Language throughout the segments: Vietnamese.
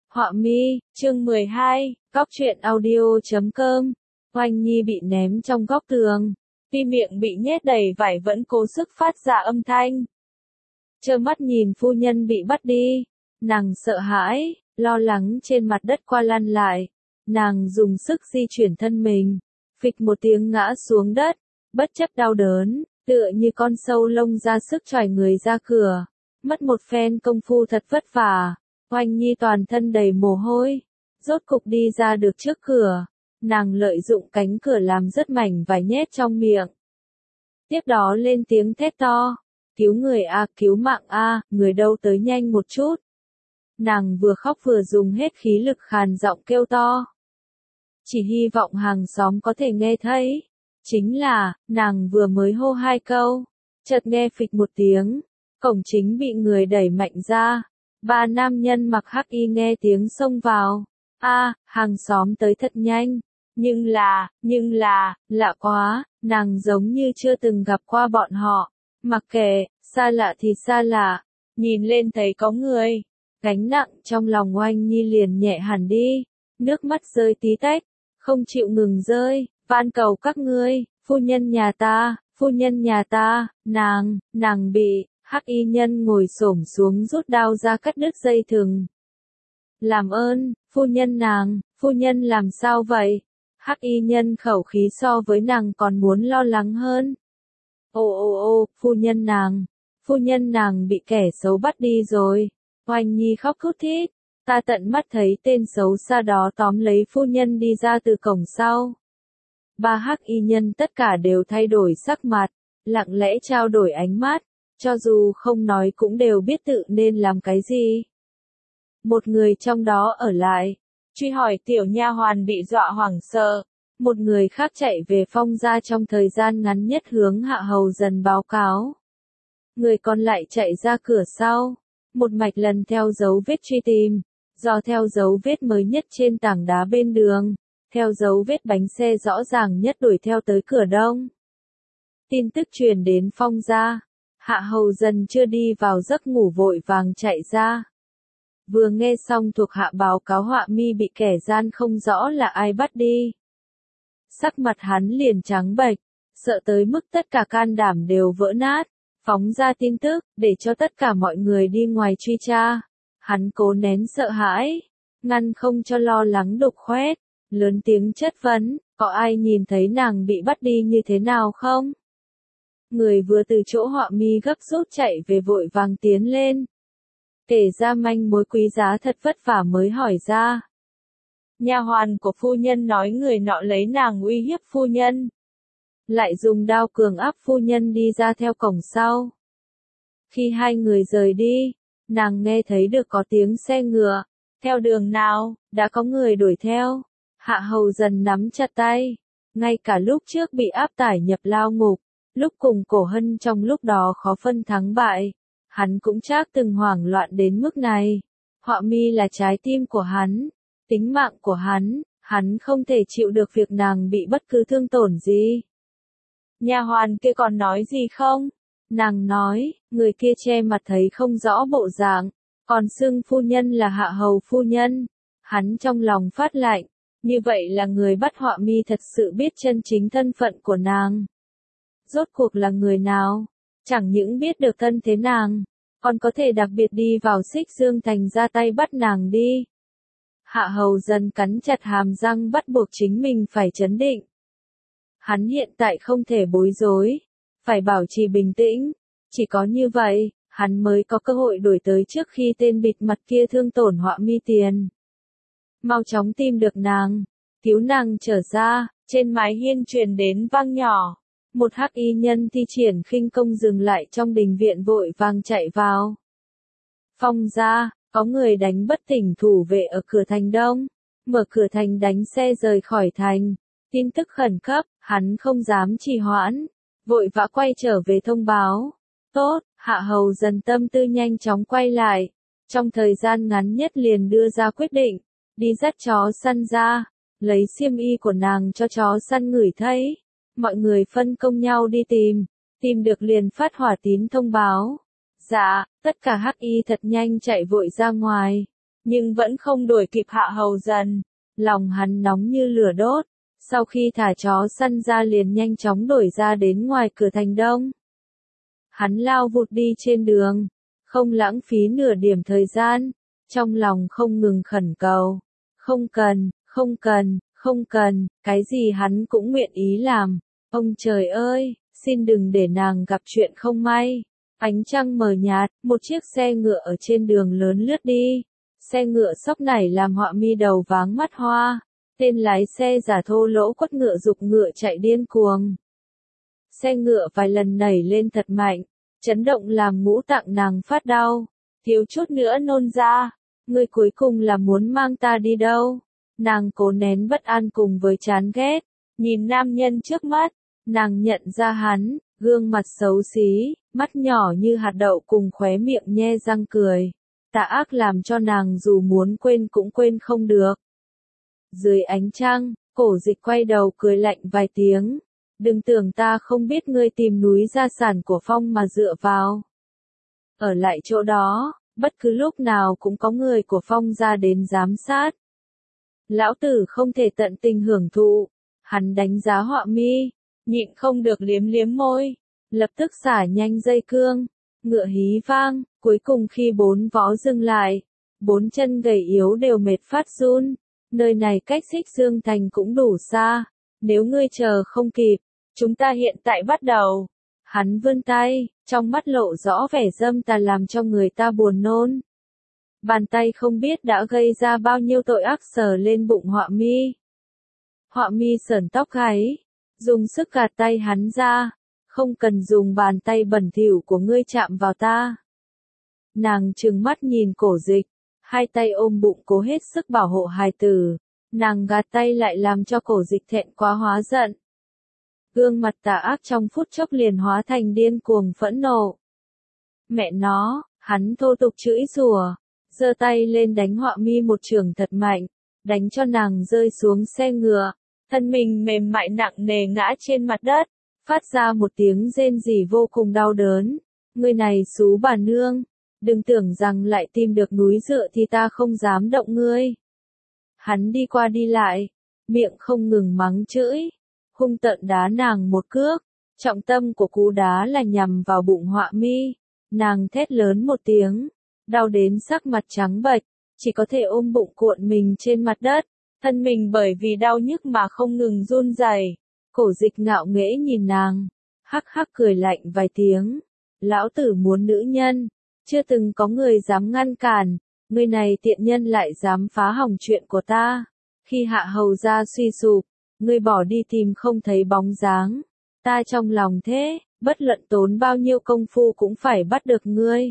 Họa mi, chương 12, góc truyện audio.com. Oanh Nhi bị ném trong góc tường. Tuy miệng bị nhét đầy vải vẫn cố sức phát ra âm thanh. Trơ mắt nhìn phu nhân bị bắt đi. Nàng sợ hãi, lo lắng trên mặt đất qua lăn lại. Nàng dùng sức di chuyển thân mình. Phịch một tiếng ngã xuống đất. Bất chấp đau đớn, tựa như con sâu lông ra sức chỏi người ra cửa. Mất một phen công phu thật vất vả. Oanh Nhi toàn thân đầy mồ hôi, rốt cục đi ra được trước cửa, nàng lợi dụng cánh cửa làm rất mảnh vải nhét trong miệng. Tiếp đó lên tiếng thét to, cứu người a, cứu mạng a, người đâu tới nhanh một chút. Nàng vừa khóc vừa dùng hết khí lực khàn giọng kêu to. Chỉ hy vọng hàng xóm có thể nghe thấy. Chính là, nàng vừa mới hô hai câu, chợt nghe phịch một tiếng, cổng chính bị người đẩy mạnh ra. Ba nam nhân mặc hắc y nghe tiếng xông vào. Hàng xóm tới thật nhanh. Nhưng là, lạ quá, nàng giống như chưa từng gặp qua bọn họ. Mặc kệ, xa lạ thì xa lạ. Nhìn lên thấy có người. Gánh nặng trong lòng Oanh Nhi liền nhẹ hẳn đi. Nước mắt rơi tí tách, không chịu ngừng rơi. Van cầu các ngươi, phu nhân nhà ta, nàng bị. Hắc y nhân ngồi xổm xuống rút đao ra cắt đứt dây thừng. Làm ơn, phu nhân làm sao vậy? Hắc y nhân khẩu khí so với nàng còn muốn lo lắng hơn. Phu nhân nàng bị kẻ xấu bắt đi rồi. Oanh Nhi khóc thút thít, ta tận mắt thấy tên xấu xa đó tóm lấy phu nhân đi ra từ cổng sau. Ba hắc y nhân tất cả đều thay đổi sắc mặt, lặng lẽ trao đổi ánh mắt. Cho dù không nói cũng đều biết tự nên làm cái gì. Một người trong đó ở lại, truy hỏi tiểu nha hoàn bị dọa hoảng sợ. Một người khác chạy về Phong gia trong thời gian ngắn nhất hướng Hạ Hầu Dần báo cáo. Người còn lại chạy ra cửa sau, một mạch lần theo dấu vết truy tìm, dò theo dấu vết mới nhất trên tảng đá bên đường, theo dấu vết bánh xe rõ ràng nhất đuổi theo tới cửa đông. Tin tức truyền đến Phong gia. Hạ Hầu Dần chưa đi vào giấc ngủ vội vàng chạy ra. Vừa nghe xong thuộc hạ báo cáo Họa mi bị kẻ gian không rõ là ai bắt đi. Sắc mặt hắn liền trắng bệch, sợ tới mức tất cả can đảm đều vỡ nát, phóng ra tin tức, để cho tất cả mọi người đi ngoài truy tra. Hắn cố nén sợ hãi, ngăn không cho lo lắng đục khoét, lớn tiếng chất vấn, có ai nhìn thấy nàng bị bắt đi như thế nào không? Người vừa từ chỗ Họa mi gấp rút chạy về vội vàng tiến lên. Kể ra manh mối quý giá thật vất vả mới hỏi ra. Nha hoàn của phu nhân nói người nọ lấy nàng uy hiếp phu nhân. Lại dùng đao cường áp phu nhân đi ra theo cổng sau. Khi hai người rời đi, nàng nghe thấy được có tiếng xe ngựa. Theo đường nào, đã có người đuổi theo. Hạ Hầu Dần nắm chặt tay. Ngay cả lúc trước bị áp tải nhập lao ngục. Lúc cùng Cổ Hân trong lúc đó khó phân thắng bại, hắn cũng chắc từng hoảng loạn đến mức này. Họa mi là trái tim của hắn, tính mạng của hắn không thể chịu được việc nàng bị bất cứ thương tổn gì. Nha hoàn kia còn nói gì không? Nàng nói, người kia che mặt thấy không rõ bộ dạng, còn xưng phu nhân là Hạ Hầu phu nhân. Hắn trong lòng phát lạnh, như vậy là người bắt Họa mi thật sự biết chân chính thân phận của nàng. Rốt cuộc là người nào? Chẳng những biết được thân thế nàng, còn có thể đặc biệt đi vào Xích Dương Thành ra tay bắt nàng đi. Hạ Hầu Dần cắn chặt hàm răng bắt buộc chính mình phải trấn định. Hắn hiện tại không thể bối rối, phải bảo trì bình tĩnh. Chỉ có như vậy, hắn mới có cơ hội đuổi tới trước khi tên bịt mặt kia thương tổn Họa mi tiền. Mau chóng tìm được nàng, cứu nàng trở ra. Trên mái hiên truyền đến vang nhỏ. Một hắc y nhân thi triển khinh công dừng lại trong đình viện vội vàng chạy vào. Phong gia, có người đánh bất tỉnh thủ vệ ở cửa thành đông. Mở cửa thành đánh xe rời khỏi thành. Tin tức khẩn cấp, hắn không dám trì hoãn. Vội vã quay trở về thông báo. Tốt, Hạ Hầu Dần tâm tư nhanh chóng quay lại. Trong thời gian ngắn nhất liền đưa ra quyết định. Đi dắt chó săn ra. Lấy xiêm y của nàng cho chó săn ngửi thấy. Mọi người phân công nhau đi tìm được liền phát hỏa tín thông báo. Dạ, tất cả hắc y thật nhanh chạy vội ra ngoài. nhưng vẫn không đuổi kịp Hạ Hầu Dần. Lòng hắn nóng như lửa đốt, sau khi thả chó săn ra liền nhanh chóng đuổi ra đến ngoài cửa thành đông. Hắn lao vụt đi trên đường, không lãng phí nửa điểm thời gian, trong lòng không ngừng khẩn cầu. Không cần, không cần, không cần, cái gì hắn cũng nguyện ý làm. Ông trời ơi, xin đừng để nàng gặp chuyện không may. Ánh trăng mờ nhạt, một chiếc xe ngựa ở trên đường lớn lướt đi. Xe ngựa sóc nảy làm Họa Mi đầu váng mắt hoa. Tên lái xe giả thô lỗ quất ngựa giục ngựa chạy điên cuồng. Xe ngựa vài lần nảy lên thật mạnh, chấn động làm ngũ tạng nàng phát đau, thiếu chút nữa nôn ra. Ngươi cuối cùng là muốn mang ta đi đâu? Nàng cố nén bất an cùng với chán ghét, nhìn nam nhân trước mắt, nàng nhận ra hắn, gương mặt xấu xí, mắt nhỏ như hạt đậu cùng khóe miệng nhe răng cười. Tà ác làm cho nàng dù muốn quên cũng quên không được. Dưới ánh trăng, Cổ Dịch quay đầu cười lạnh vài tiếng. Đừng tưởng ta không biết ngươi tìm núi gia sản của Phong mà dựa vào. Ở lại chỗ đó, bất cứ lúc nào cũng có người của Phong ra đến giám sát. Lão tử không thể tận tình hưởng thụ. Hắn đánh giá Họa Mi, nhịn không được liếm liếm môi, lập tức xả nhanh dây cương. Ngựa hí vang, cuối cùng khi bốn vó dừng lại, bốn chân gầy yếu đều mệt phát run. Nơi này cách Xích Dương Thành cũng đủ xa, nếu ngươi chờ không kịp, chúng ta hiện tại bắt đầu. Hắn vươn tay, trong mắt lộ rõ vẻ dâm tà làm cho người ta buồn nôn. Bàn tay không biết đã gây ra bao nhiêu tội ác sờ lên bụng Họa Mi. Họa Mi sởn tóc gáy, dùng sức gạt tay hắn ra. Không cần dùng bàn tay bẩn thỉu của ngươi chạm vào ta. Nàng trừng mắt nhìn Cổ Dịch, hai tay ôm bụng cố hết sức bảo hộ hài tử. Nàng gạt tay lại làm cho Cổ Dịch thẹn quá hóa giận. Gương mặt tà ác trong phút chốc liền hóa thành điên cuồng phẫn nộ. Mẹ nó, hắn thô tục chửi rủa, giơ tay lên đánh Họa Mi một chưởng thật mạnh, đánh cho nàng rơi xuống xe ngựa, thân mình mềm mại nặng nề ngã trên mặt đất, phát ra một tiếng rên rỉ vô cùng đau đớn. Ngươi này xú bà nương, đừng tưởng rằng lại tìm được núi dựa thì ta không dám động ngươi. Hắn đi qua đi lại, miệng không ngừng mắng chửi, hung tợn đá nàng một cước, trọng tâm của cú đá là nhằm vào bụng Họa Mi. Nàng thét lớn một tiếng, đau đến sắc mặt trắng bệch, chỉ có thể ôm bụng cuộn mình trên mặt đất, thân mình bởi vì đau nhức mà không ngừng run rẩy. Cổ Dịch ngạo nghễ nhìn nàng, hắc hắc cười lạnh vài tiếng. Lão tử muốn nữ nhân, chưa từng có người dám ngăn cản, người này tiện nhân lại dám phá hỏng chuyện của ta. Khi Hạ Hầu gia suy sụp, ngươi bỏ đi tìm không thấy bóng dáng. Ta trong lòng thế, bất luận tốn bao nhiêu công phu cũng phải bắt được ngươi.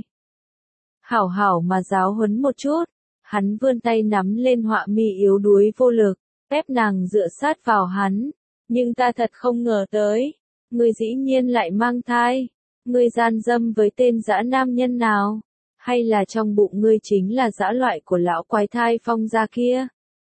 Hảo hảo mà giáo huấn một chút, hắn vươn tay nắm lên Họa Mi yếu đuối vô lực, ép nàng dựa sát vào hắn. Nhưng ta thật không ngờ tới, ngươi dĩ nhiên lại mang thai. Ngươi gian dâm với tên dã nam nhân nào? Hay là trong bụng ngươi chính là dã loại của lão quái thai Phong gia kia?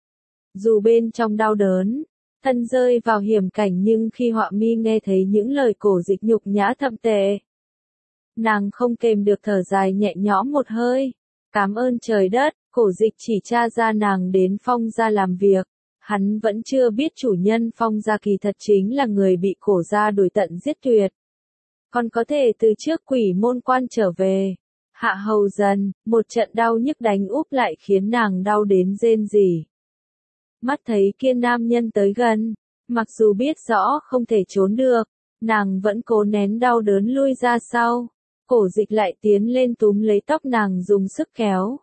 Dù bên trong đau đớn, thân rơi vào hiểm cảnh nhưng khi Họa Mi nghe thấy những lời Cổ Dịch nhục nhã thậm tệ, nàng không kềm được thở dài nhẹ nhõm một hơi. Cảm ơn trời đất, Cổ Dịch chỉ tra ra nàng đến Phong gia làm việc. Hắn vẫn chưa biết chủ nhân Phong gia kỳ thật chính là người bị Cổ gia đuổi tận giết tuyệt. Còn có thể từ trước Quỷ Môn Quan trở về. Hạ Hầu Dần, một trận đau nhức đánh úp lại khiến nàng đau đến rên rỉ. Mắt thấy kia nam nhân tới gần, mặc dù biết rõ không thể trốn được, nàng vẫn cố nén đau đớn lui ra sau. Cổ Dịch lại tiến lên túm lấy tóc nàng dùng sức kéo.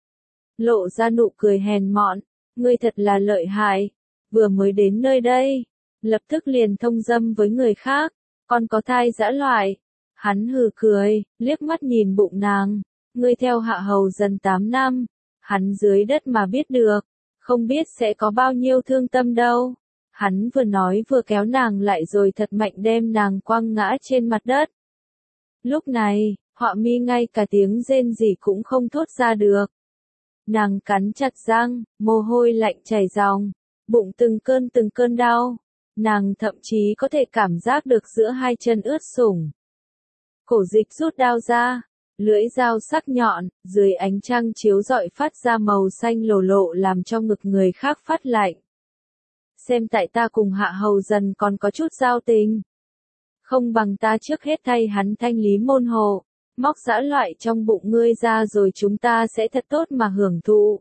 Lộ ra nụ cười hèn mọn, ngươi thật là lợi hại, vừa mới đến nơi đây, lập tức liền thông dâm với người khác, còn có thai dã loại. Hắn hừ cười, liếc mắt nhìn bụng nàng, ngươi theo Hạ Hầu Dần 8 năm, hắn dưới đất mà biết được, không biết sẽ có bao nhiêu thương tâm đâu. Hắn vừa nói vừa kéo nàng lại rồi thật mạnh đem nàng quăng ngã trên mặt đất. Lúc này, Họa Mi ngay cả tiếng rên rỉ cũng không thốt ra được. Nàng cắn chặt răng, mồ hôi lạnh chảy ròng, bụng từng cơn đau. Nàng thậm chí có thể cảm giác được giữa hai chân ướt sũng. Cổ Dịch rút đao ra, Lưỡi dao sắc nhọn, dưới ánh trăng chiếu rọi phát ra màu xanh lồ lộ làm cho ngực người khác phát lạnh. Xem tại ta cùng Hạ Hầu Dần còn có chút giao tình. Không bằng ta trước hết thay hắn thanh lý môn hộ, móc dã loại trong bụng ngươi ra rồi chúng ta sẽ thật tốt mà hưởng thụ.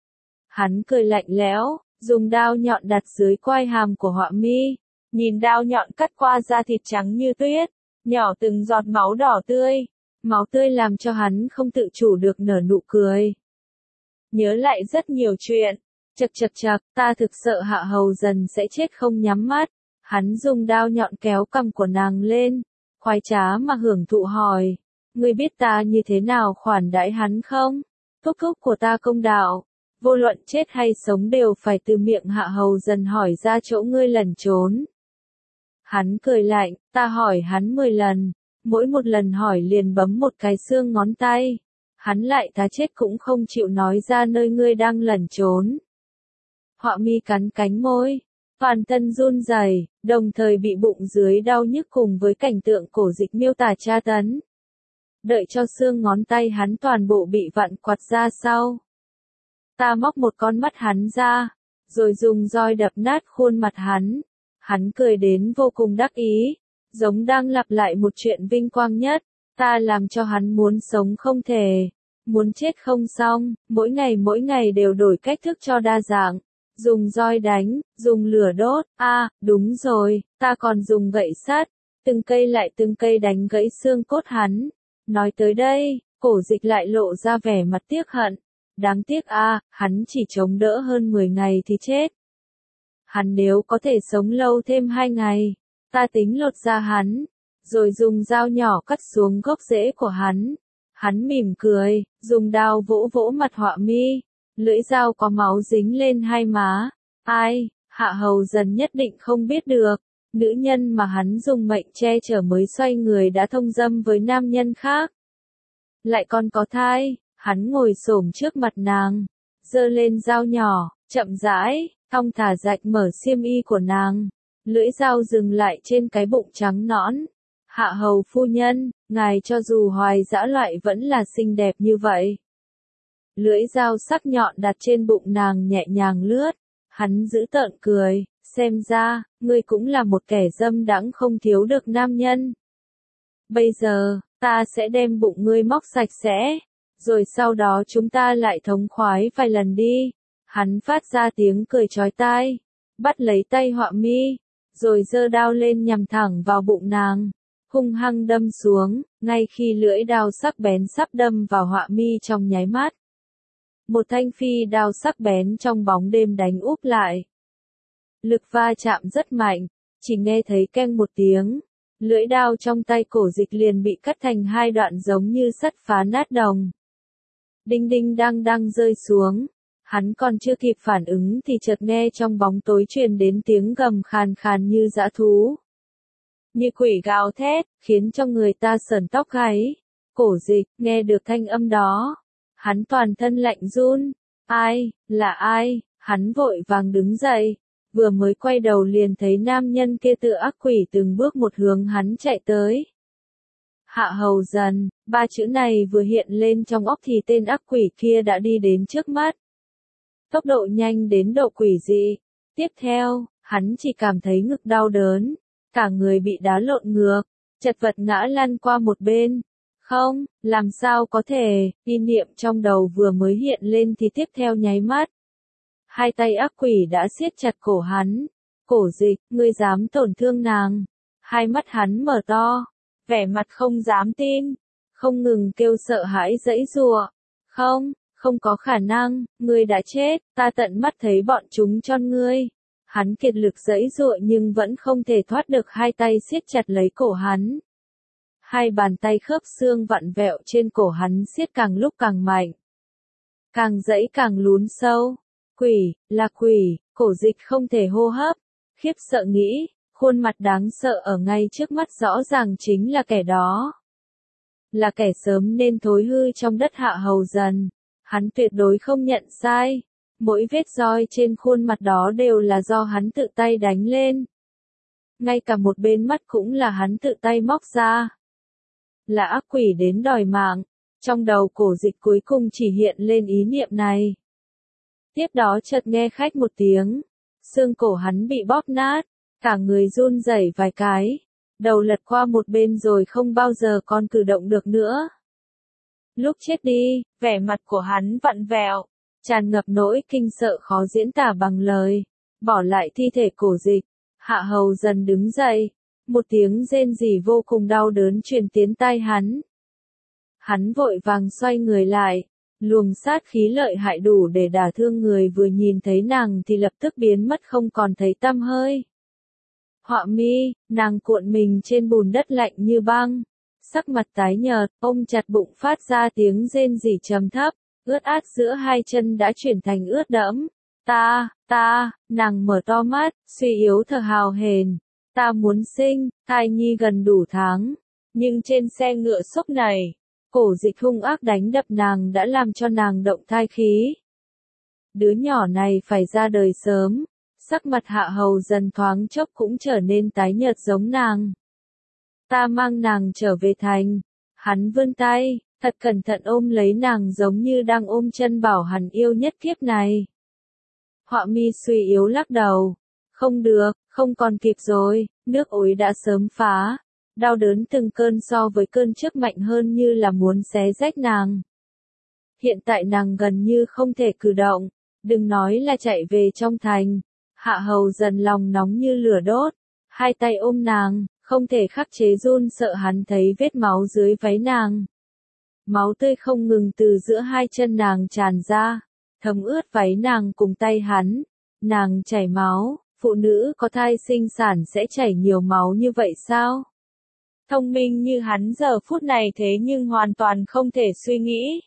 Hắn cười lạnh lẽo, dùng đao nhọn đặt dưới quai hàm của Họa Mi, nhìn đao nhọn cắt qua da thịt trắng như tuyết, nhỏ từng giọt máu đỏ tươi. Máu tươi làm cho hắn không tự chủ được nở nụ cười. Nhớ lại rất nhiều chuyện. Chậc, ta thực sợ Hạ Hầu Dần sẽ chết không nhắm mắt. Hắn dùng đao nhọn kéo cằm của nàng lên, khoái trá mà hưởng thụ hỏi. Ngươi biết ta như thế nào khoản đãi hắn không? Thúc thúc của ta công đạo. Vô luận chết hay sống đều phải từ miệng Hạ Hầu Dần hỏi ra chỗ ngươi lẩn trốn. Hắn cười lạnh, ta hỏi hắn 10 lần. Mỗi một lần hỏi liền bấm một cái xương ngón tay. Hắn lại thà chết cũng không chịu nói ra nơi ngươi đang lẩn trốn. Họa Mi cắn cánh môi, toàn thân run rẩy, đồng thời bị bụng dưới đau nhức cùng với cảnh tượng cổ dịch miêu tả tra tấn. Đợi cho xương ngón tay hắn toàn bộ bị vặn quặt ra sau. Ta móc một con mắt hắn ra, rồi dùng roi đập nát khuôn mặt hắn. Hắn cười đến vô cùng đắc ý, giống đang lặp lại một chuyện vinh quang nhất. Ta làm cho hắn muốn sống không thể, muốn chết không xong, mỗi ngày đều đổi cách thức cho đa dạng. Dùng roi đánh, dùng lửa đốt, đúng rồi, ta còn dùng gậy sắt, từng cây lại từng cây đánh gãy xương cốt hắn. Nói tới đây, cổ dịch lại lộ ra vẻ mặt tiếc hận. Đáng tiếc hắn chỉ chống đỡ hơn 10 ngày thì chết. Hắn nếu có thể sống lâu thêm 2 ngày, ta tính lột da hắn, rồi dùng dao nhỏ cắt xuống gốc rễ của hắn. Hắn mỉm cười, dùng đao vỗ vỗ mặt Họa Mi, lưỡi dao có máu dính lên hai má. Ai, Hạ Hầu Dần nhất định không biết được, nữ nhân mà hắn dùng mệnh che chở mới xoay người đã thông dâm với nam nhân khác. Lại còn có thai, hắn ngồi xổm trước mặt nàng, giơ lên dao nhỏ, chậm rãi, thong thả rạch mở xiêm y của nàng. Lưỡi dao dừng lại trên cái bụng trắng nõn. Hạ hầu phu nhân, ngài cho dù hoài dã loại vẫn là xinh đẹp như vậy. Lưỡi dao sắc nhọn đặt trên bụng nàng nhẹ nhàng lướt. Hắn giữ tợn cười, xem ra, ngươi cũng là một kẻ dâm đãng không thiếu được nam nhân. Bây giờ, ta sẽ đem bụng ngươi móc sạch sẽ, rồi sau đó chúng ta lại thống khoái vài lần đi. Hắn phát ra tiếng cười chói tai, bắt lấy tay Họa Mi, rồi giơ đao lên nhằm thẳng vào bụng nàng, hung hăng đâm xuống, ngay khi lưỡi đao sắc bén sắp đâm vào Họa Mi trong nháy mắt. Một thanh phi đao sắc bén trong bóng đêm đánh úp lại. Lực va chạm rất mạnh, chỉ nghe thấy keng một tiếng, lưỡi đao trong tay cổ dịch liền bị cắt thành hai đoạn giống như sắt phá nát đồng. Đinh đinh đang đang rơi xuống. Hắn còn chưa kịp phản ứng thì chợt nghe trong bóng tối truyền đến tiếng gầm khàn khàn như dã thú. Như quỷ gào thét, khiến cho người ta sởn tóc gáy. Cổ dịch, nghe được thanh âm đó. Hắn toàn thân lạnh run. Ai, là ai? Hắn vội vàng đứng dậy. Vừa mới quay đầu liền thấy nam nhân kia tựa ác quỷ từng bước một hướng hắn chạy tới. Hạ Hầu Dần, ba chữ này vừa hiện lên trong óc thì tên ác quỷ kia đã đi đến trước mắt. Tốc độ nhanh đến độ quỷ dị. Tiếp theo, hắn chỉ cảm thấy ngực đau đớn, cả người bị đá lộn ngược, chật vật ngã lăn qua một bên. Không, làm sao có thể, ý niệm trong đầu vừa mới hiện lên thì tiếp theo nháy mắt. Hai tay ác quỷ đã siết chặt cổ hắn. Cổ dịch, ngươi dám tổn thương nàng. Hai mắt hắn mở to, vẻ mặt không dám tin, không ngừng kêu sợ hãi giãy giụa. Không có khả năng, ngươi đã chết, ta tận mắt thấy bọn chúng cho ngươi. Hắn kiệt lực giãy giụa nhưng vẫn không thể thoát được hai tay siết chặt lấy cổ hắn. Hai bàn tay khớp xương vặn vẹo trên cổ hắn siết càng lúc càng mạnh. Càng giãy càng lún sâu. Quỷ, là quỷ, cổ dịch không thể hô hấp. Khiếp sợ nghĩ, khuôn mặt đáng sợ ở ngay trước mắt rõ ràng chính là kẻ đó. Là kẻ sớm nên thối hư trong đất Hạ Hầu Dần. Hắn tuyệt đối không nhận sai. Mỗi vết roi trên khuôn mặt đó đều là do hắn tự tay đánh lên. Ngay cả một bên mắt cũng là hắn tự tay móc ra. Là ác quỷ đến đòi mạng. Trong đầu Cổ Dịch cuối cùng chỉ hiện lên ý niệm này. Tiếp đó chợt nghe khách một tiếng, xương cổ hắn bị bóp nát, cả người run rẩy vài cái, đầu lật qua một bên rồi không bao giờ còn cử động được nữa. Lúc chết đi, vẻ mặt của hắn vặn vẹo, tràn ngập nỗi kinh sợ khó diễn tả bằng lời. Bỏ lại thi thể Cổ Dịch, Hạ Hầu Dần đứng dậy, một tiếng rên rỉ vô cùng đau đớn truyền tiến tai hắn. Hắn vội vàng xoay người lại, luồng sát khí lợi hại đủ để đả thương người vừa nhìn thấy nàng thì lập tức biến mất không còn thấy tăm hơi. Họa mi, nàng cuộn mình trên bùn đất lạnh như băng, sắc mặt tái nhợt, ôm chặt bụng phát ra tiếng rên rỉ trầm thấp, ướt át giữa hai chân đã chuyển thành ướt đẫm. Nàng mở to mắt, suy yếu thở hào hển. Ta muốn sinh, thai nhi gần đủ tháng. Nhưng trên xe ngựa xốc này, Cổ Dịch hung ác đánh đập nàng đã làm cho nàng động thai khí. Đứa nhỏ này phải ra đời sớm, sắc mặt Hạ Hầu Dần thoáng chốc cũng trở nên tái nhợt giống nàng. Ta mang nàng trở về thành. Hắn vươn tay, thật cẩn thận ôm lấy nàng giống như đang ôm chân bảo hắn yêu nhất kiếp này. Họa mi suy yếu lắc đầu. Không được, không còn kịp rồi, nước ối đã sớm phá. Đau đớn từng cơn so với cơn trước mạnh hơn như là muốn xé rách nàng. Hiện tại nàng gần như không thể cử động, đừng nói là chạy về trong thành. Hạ Hầu Dần lòng nóng như lửa đốt, hai tay ôm nàng, không thể khắc chế run sợ hắn thấy vết máu dưới váy nàng. Máu tươi không ngừng từ giữa hai chân nàng tràn ra, thấm ướt váy nàng cùng tay hắn. Nàng chảy máu, phụ nữ có thai sinh sản sẽ chảy nhiều máu như vậy sao? Thông minh như hắn giờ phút này thế nhưng hoàn toàn không thể suy nghĩ.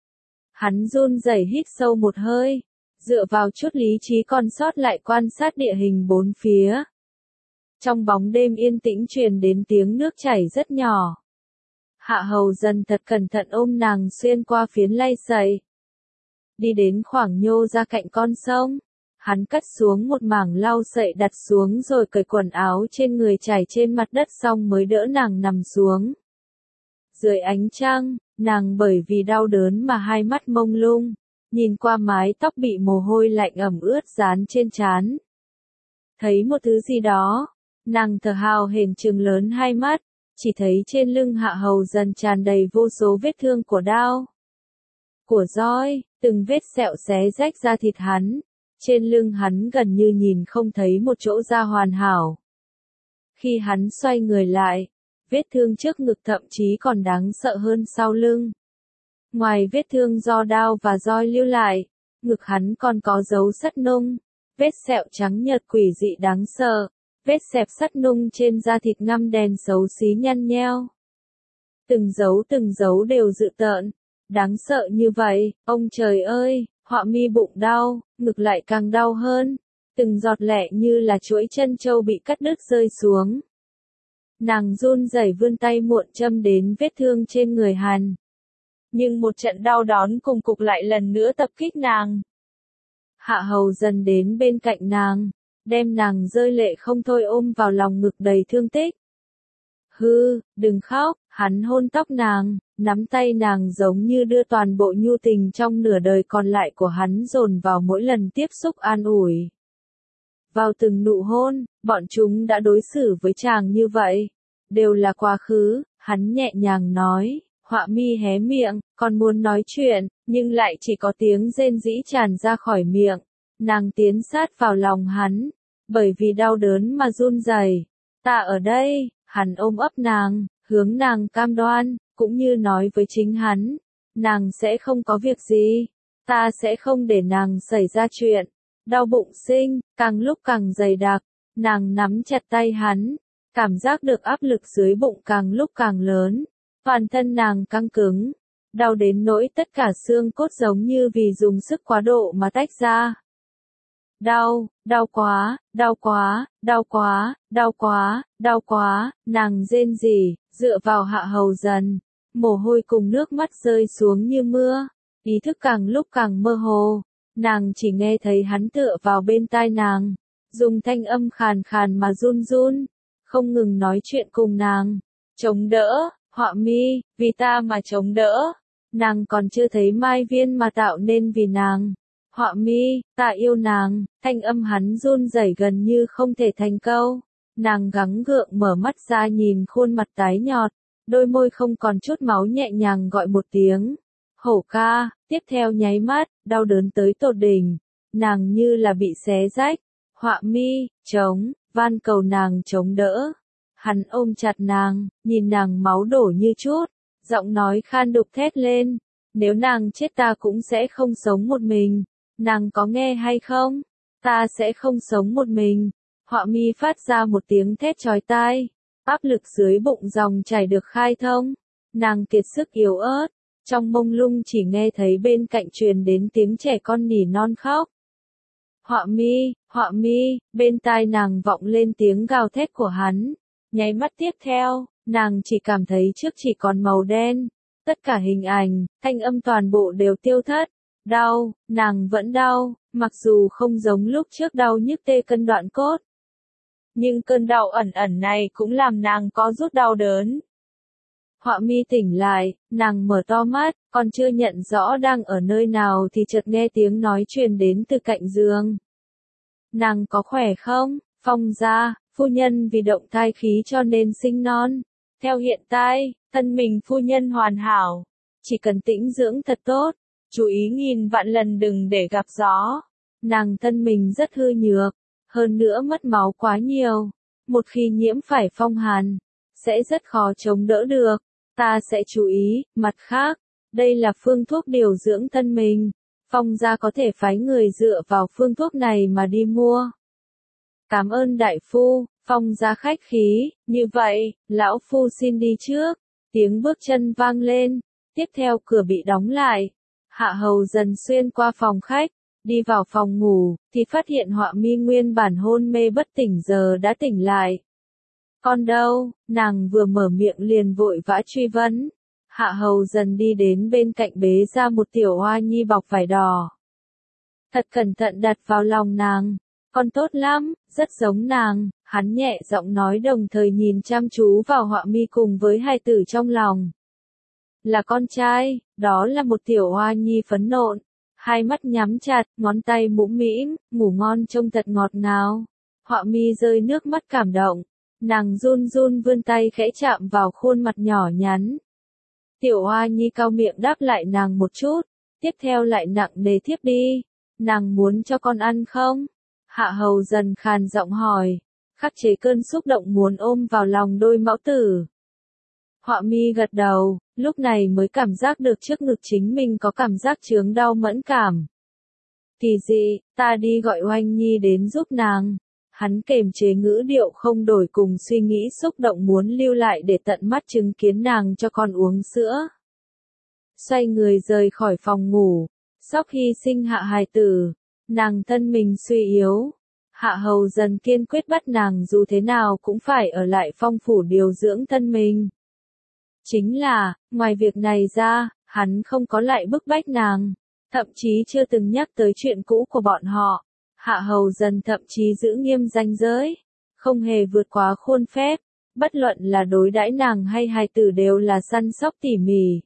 Hắn run rẩy hít sâu một hơi, dựa vào chút lý trí còn sót lại quan sát địa hình bốn phía. Trong bóng đêm yên tĩnh truyền đến tiếng nước chảy rất nhỏ. Hạ Hầu Dần thật cẩn thận ôm nàng xuyên qua phiến lay sậy. Đi đến khoảng nhô ra cạnh con sông. Hắn cắt xuống một mảng lau sậy đặt xuống rồi cởi quần áo trên người trải trên mặt đất xong mới đỡ nàng nằm xuống. Dưới ánh trăng, nàng bởi vì đau đớn mà hai mắt mông lung, nhìn qua mái tóc bị mồ hôi lạnh ẩm ướt dán trên trán. Thấy một thứ gì đó, nàng thở hào hển trừng lớn hai mắt, chỉ thấy trên lưng Hạ Hầu Dần tràn đầy vô số vết thương của đao, của roi, từng vết sẹo xé rách da thịt hắn. Trên lưng hắn gần như nhìn không thấy một chỗ da hoàn hảo. Khi hắn xoay người lại, vết thương trước ngực thậm chí còn đáng sợ hơn sau lưng. Ngoài vết thương do đao và roi lưu lại, ngực hắn còn có dấu sắt nung, vết sẹo trắng nhợt quỷ dị đáng sợ, vết xẹp sắt nung trên da thịt ngăm đen xấu xí nhăn nheo. Từng dấu đều dữ tợn, đáng sợ như vậy, ông trời ơi! Họa mi bụng đau, ngực lại càng đau hơn, từng giọt lệ như là chuỗi chân châu bị cắt đứt rơi xuống. Nàng run rẩy vươn tay muộn châm đến vết thương trên người hắn. Nhưng một trận đau đớn cùng cục lại lần nữa tập kích nàng. Hạ Hầu Dần đến bên cạnh nàng, đem nàng rơi lệ không thôi ôm vào lòng ngực đầy thương tích. Hư, đừng khóc, hắn hôn tóc nàng, nắm tay nàng giống như đưa toàn bộ nhu tình trong nửa đời còn lại của hắn dồn vào mỗi lần tiếp xúc an ủi. Vào từng nụ hôn, bọn chúng đã đối xử với chàng như vậy. Đều là quá khứ, hắn nhẹ nhàng nói, Họa mi hé miệng, còn muốn nói chuyện, nhưng lại chỉ có tiếng rên rỉ tràn ra khỏi miệng. Nàng tiến sát vào lòng hắn, bởi vì đau đớn mà run rẩy. Ta ở đây. Hắn ôm ấp nàng, hướng nàng cam đoan, cũng như nói với chính hắn, nàng sẽ không có việc gì, ta sẽ không để nàng xảy ra chuyện. Đau bụng sinh, càng lúc càng dày đặc, nàng nắm chặt tay hắn, cảm giác được áp lực dưới bụng càng lúc càng lớn, toàn thân nàng căng cứng, đau đến nỗi tất cả xương cốt giống như vì dùng sức quá độ mà tách ra. Đau quá, nàng rên rỉ, dựa vào Hạ Hầu Dần, mồ hôi cùng nước mắt rơi xuống như mưa, ý thức càng lúc càng mơ hồ, nàng chỉ nghe thấy hắn tựa vào bên tai nàng, dùng thanh âm khàn khàn mà run run, không ngừng nói chuyện cùng nàng, chống đỡ, Họa mi, vì ta mà chống đỡ, Nàng còn chưa thấy mai viên mà tạo nên vì nàng. Họa mi, ta yêu nàng, thanh âm hắn run rẩy gần như không thể thành câu. Nàng gắng gượng mở mắt ra nhìn khuôn mặt tái nhợt, đôi môi không còn chút máu nhẹ nhàng gọi một tiếng. Hổ ca, tiếp theo nháy mắt, đau đớn tới tột đỉnh. Nàng như là bị xé rách. Họa mi, chống, van cầu nàng chống đỡ. Hắn ôm chặt nàng, nhìn nàng máu đổ như chút. Giọng nói khan đục thét lên. Nếu nàng chết ta cũng sẽ không sống một mình. Nàng có nghe hay không? Ta sẽ không sống một mình. Họa mi phát ra một tiếng thét chói tai. Áp lực dưới bụng dòng chảy được khai thông. Nàng kiệt sức yếu ớt. Trong mông lung chỉ nghe thấy bên cạnh truyền đến tiếng trẻ con nỉ non khóc. Họa mi, bên tai nàng vọng lên tiếng gào thét của hắn. Nháy mắt tiếp theo, nàng chỉ cảm thấy trước chỉ còn màu đen. Tất cả hình ảnh, thanh âm toàn bộ đều tiêu thất. Đau, nàng vẫn đau, mặc dù không giống lúc trước đau nhức tê cân đoạn cốt. Nhưng cơn đau ẩn ẩn này cũng làm nàng có chút đau đớn. Họa mi tỉnh lại, nàng mở to mắt, còn chưa nhận rõ đang ở nơi nào thì chợt nghe tiếng nói truyền đến từ cạnh giường. Nàng có khỏe không? Phong gia, phu nhân vì động thai khí cho nên sinh non. Theo hiện tại, thân mình phu nhân hoàn hảo. Chỉ cần tĩnh dưỡng thật tốt, chú ý nghìn vạn lần đừng để gặp gió. Nàng thân mình rất hư nhược, hơn nữa mất máu quá nhiều. Một khi nhiễm phải phong hàn, sẽ rất khó chống đỡ được. Ta sẽ chú ý, mặt khác, đây là phương thuốc điều dưỡng thân mình. Phong gia có thể phái người dựa vào phương thuốc này mà đi mua. Cảm ơn đại phu, Phong gia khách khí, như vậy, lão phu xin đi trước. Tiếng bước chân vang lên, tiếp theo cửa bị đóng lại. Hạ hầu dần xuyên qua phòng khách, đi vào phòng ngủ, thì phát hiện Họa mi nguyên bản hôn mê bất tỉnh giờ đã tỉnh lại. Con đâu? Nàng vừa mở miệng liền vội vã truy vấn. Hạ hầu dần đi đến bên cạnh bế ra một tiểu hoa nhi bọc vải đỏ. Thật cẩn thận đặt vào lòng nàng. Con tốt lắm, rất giống nàng, hắn nhẹ giọng nói đồng thời nhìn chăm chú vào Họa mi cùng với hai tử trong lòng. Là con trai, đó là một tiểu hoa nhi phấn nộn. Hai mắt nhắm chặt, ngón tay mũm mĩm, ngủ ngon trông thật ngọt ngào. Họa mi rơi nước mắt cảm động. Nàng run run vươn tay khẽ chạm vào khuôn mặt nhỏ nhắn. Tiểu hoa nhi cau miệng đáp lại nàng một chút, tiếp theo lại nặng nề thiếp đi. Nàng muốn cho con ăn không? Hạ hầu dần khàn giọng hỏi, khắc chế cơn xúc động muốn ôm vào lòng đôi mẫu tử. Họa mi gật đầu, lúc này mới cảm giác được trước ngực chính mình có cảm giác chướng đau mẫn cảm. Kỳ dị, ta đi gọi Oanh Nhi đến giúp nàng. Hắn kềm chế ngữ điệu không đổi cùng suy nghĩ xúc động muốn lưu lại để tận mắt chứng kiến nàng cho con uống sữa. Xoay người rời khỏi phòng ngủ, sau khi sinh hạ hài tử, nàng thân mình suy yếu. Hạ hầu dần kiên quyết bắt nàng dù thế nào cũng phải ở lại phong phủ điều dưỡng thân mình. Chính là, ngoài việc này ra, hắn không có lại bức bách nàng, thậm chí chưa từng nhắc tới chuyện cũ của bọn họ. Hạ hầu dần thậm chí giữ nghiêm ranh giới, không hề vượt quá khuôn phép, bất luận là đối đãi nàng hay hài tử đều là săn sóc tỉ mỉ.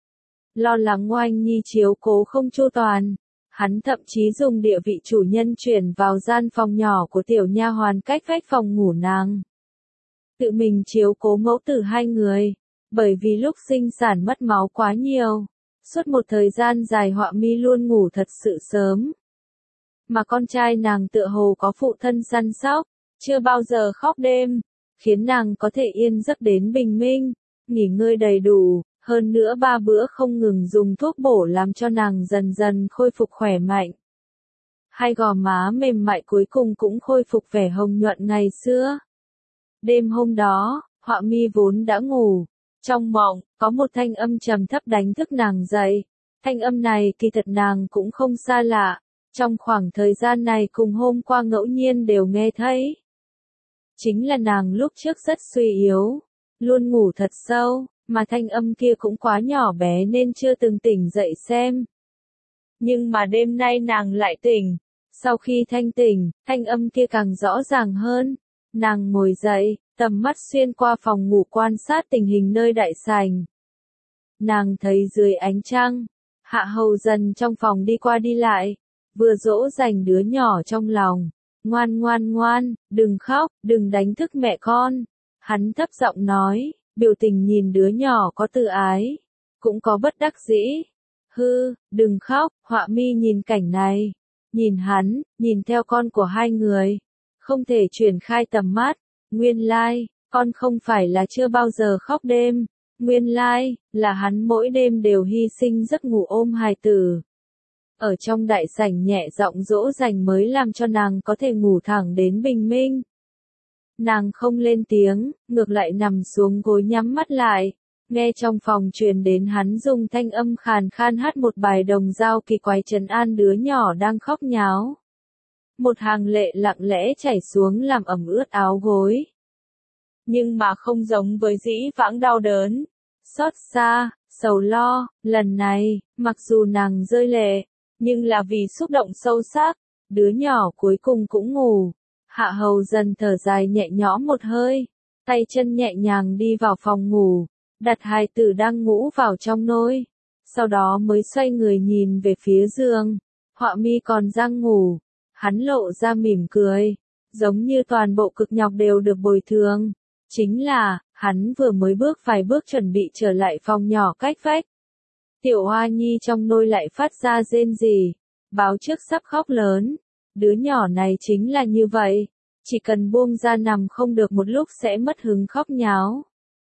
Lo lắng Oanh Nhi chiếu cố không chu toàn, hắn thậm chí dùng địa vị chủ nhân chuyển vào gian phòng nhỏ của tiểu nha hoàn cách vách phòng ngủ nàng. Tự mình chiếu cố mẫu tử hai người, bởi vì lúc sinh sản mất máu quá nhiều, suốt một thời gian dài Họa mi luôn ngủ thật sự sớm. Mà con trai nàng tựa hồ có phụ thân săn sóc, chưa bao giờ khóc đêm, khiến nàng có thể yên giấc đến bình minh, nghỉ ngơi đầy đủ, hơn nữa 3 bữa không ngừng dùng thuốc bổ làm cho nàng dần dần khôi phục khỏe mạnh. Hai gò má mềm mại cuối cùng cũng khôi phục vẻ hồng nhuận ngày xưa. Đêm hôm đó, Họa mi vốn đã ngủ, trong mộng, có một thanh âm trầm thấp đánh thức nàng dậy. Thanh âm này kỳ thật nàng cũng không xa lạ. Trong khoảng thời gian này cùng hôm qua ngẫu nhiên đều nghe thấy. Chính là nàng lúc trước rất suy yếu, luôn ngủ thật sâu, mà thanh âm kia cũng quá nhỏ bé nên chưa từng tỉnh dậy xem. Nhưng mà đêm nay nàng lại tỉnh, sau khi thanh tỉnh, thanh âm kia càng rõ ràng hơn. Nàng ngồi dậy, tầm mắt xuyên qua phòng ngủ quan sát tình hình nơi đại sảnh. Nàng thấy dưới ánh trăng, Hạ Hầu Dần trong phòng đi qua đi lại, vừa dỗ dành đứa nhỏ trong lòng. Ngoan ngoan ngoan, đừng khóc, đừng đánh thức mẹ con. Hắn thấp giọng nói, biểu tình nhìn đứa nhỏ có từ ái, cũng có bất đắc dĩ. Hư, đừng khóc, Họa Mi nhìn cảnh này. Nhìn hắn, nhìn theo con của hai người. Không thể chuyển khai tầm mắt. Nguyên lai, con không phải là chưa bao giờ khóc đêm. Nguyên lai, là hắn mỗi đêm đều hy sinh giấc ngủ ôm hài tử. Ở trong đại sảnh nhẹ giọng dỗ dành mới làm cho nàng có thể ngủ thẳng đến bình minh. Nàng không lên tiếng, ngược lại nằm xuống gối nhắm mắt lại, nghe trong phòng truyền đến hắn dùng thanh âm khàn khan hát một bài đồng dao kỳ quái trấn an đứa nhỏ đang khóc nháo. Một hàng lệ lặng lẽ chảy xuống làm ẩm ướt áo gối. Nhưng mà không giống với dĩ vãng đau đớn, xót xa, sầu lo, lần này, mặc dù nàng rơi lệ, nhưng là vì xúc động sâu sắc, đứa nhỏ cuối cùng cũng ngủ. Hạ Hầu Dần thở dài nhẹ nhõm một hơi, tay chân nhẹ nhàng đi vào phòng ngủ, đặt hài tử đang ngủ vào trong nôi, sau đó mới xoay người nhìn về phía giường. Họa Mi còn đang ngủ, hắn lộ ra mỉm cười, giống như toàn bộ cực nhọc đều được bồi thường. Chính là, hắn vừa mới bước vài bước chuẩn bị trở lại phòng nhỏ cách vách. Tiểu Hoa Nhi trong nôi lại phát ra rên rỉ, báo trước sắp khóc lớn. Đứa nhỏ này chính là như vậy, chỉ cần buông ra nằm không được một lúc sẽ mất hứng khóc nháo.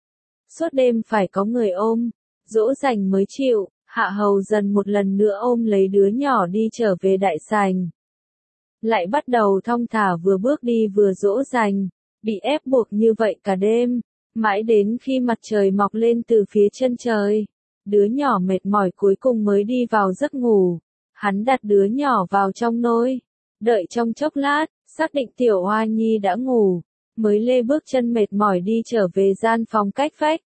Suốt đêm phải có người ôm, dỗ dành mới chịu. Hạ Hầu Dần một lần nữa ôm lấy đứa nhỏ đi trở về đại sảnh. Lại bắt đầu thong thả vừa bước đi vừa dỗ dành, bị ép buộc như vậy cả đêm, mãi đến khi mặt trời mọc lên từ phía chân trời. Đứa nhỏ mệt mỏi cuối cùng mới đi vào giấc ngủ. Hắn đặt đứa nhỏ vào trong nôi, đợi trong chốc lát, xác định Tiểu Hoa Nhi đã ngủ, mới lê bước chân mệt mỏi đi trở về gian phòng cách vách.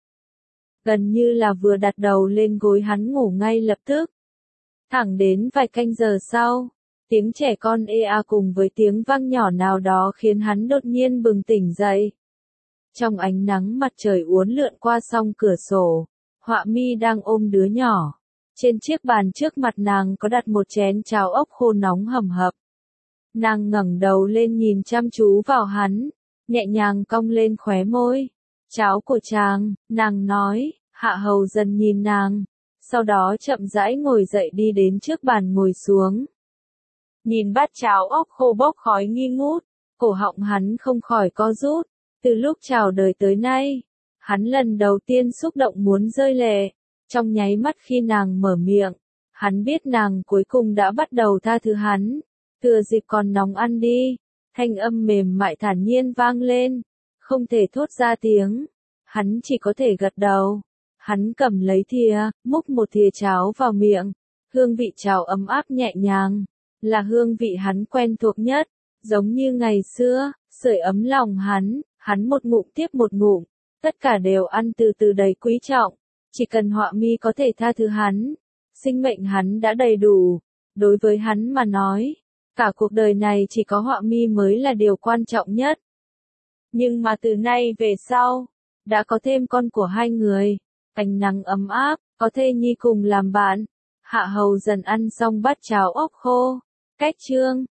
Gần như là vừa đặt đầu lên gối hắn ngủ ngay lập tức. Thẳng đến vài canh giờ sau, tiếng trẻ con ê a cùng với tiếng vang nhỏ nào đó khiến hắn đột nhiên bừng tỉnh dậy. Trong ánh nắng mặt trời uốn lượn qua song cửa sổ, Họa Mi đang ôm đứa nhỏ. Trên chiếc bàn trước mặt nàng có đặt một chén cháo ốc khô nóng hầm hập. Nàng ngẩng đầu lên nhìn chăm chú vào hắn, nhẹ nhàng cong lên khóe môi. Cháo của chàng, nàng nói. Hạ Hầu Dần nhìn nàng, sau đó chậm rãi ngồi dậy đi đến trước bàn ngồi xuống. Nhìn bát cháo ốc khô bốc khói nghi ngút, cổ họng hắn không khỏi co rút. Từ lúc chào đời tới nay, hắn lần đầu tiên xúc động muốn rơi lệ. Trong nháy mắt khi nàng mở miệng, hắn biết nàng cuối cùng đã bắt đầu tha thứ hắn. Thừa dịp còn nóng ăn đi, thanh âm mềm mại thản nhiên vang lên, không thể thốt ra tiếng. Hắn chỉ có thể gật đầu. Hắn cầm lấy thìa, múc một thìa cháo vào miệng. Hương vị cháo ấm áp nhẹ nhàng, là hương vị hắn quen thuộc nhất, giống như ngày xưa, sưởi ấm lòng hắn một ngụm tiếp một ngụm, tất cả đều ăn từ từ đầy quý trọng. Chỉ cần Họa Mi có thể tha thứ hắn, sinh mệnh hắn đã đầy đủ. Đối với hắn mà nói, cả cuộc đời này chỉ có Họa Mi mới là điều quan trọng nhất. Nhưng mà từ nay về sau, đã có thêm con của hai người. Ánh nắng ấm áp, có thê nhi cùng làm bạn. Hạ Hầu Dần ăn xong bát cháo ốc khô. Cách chương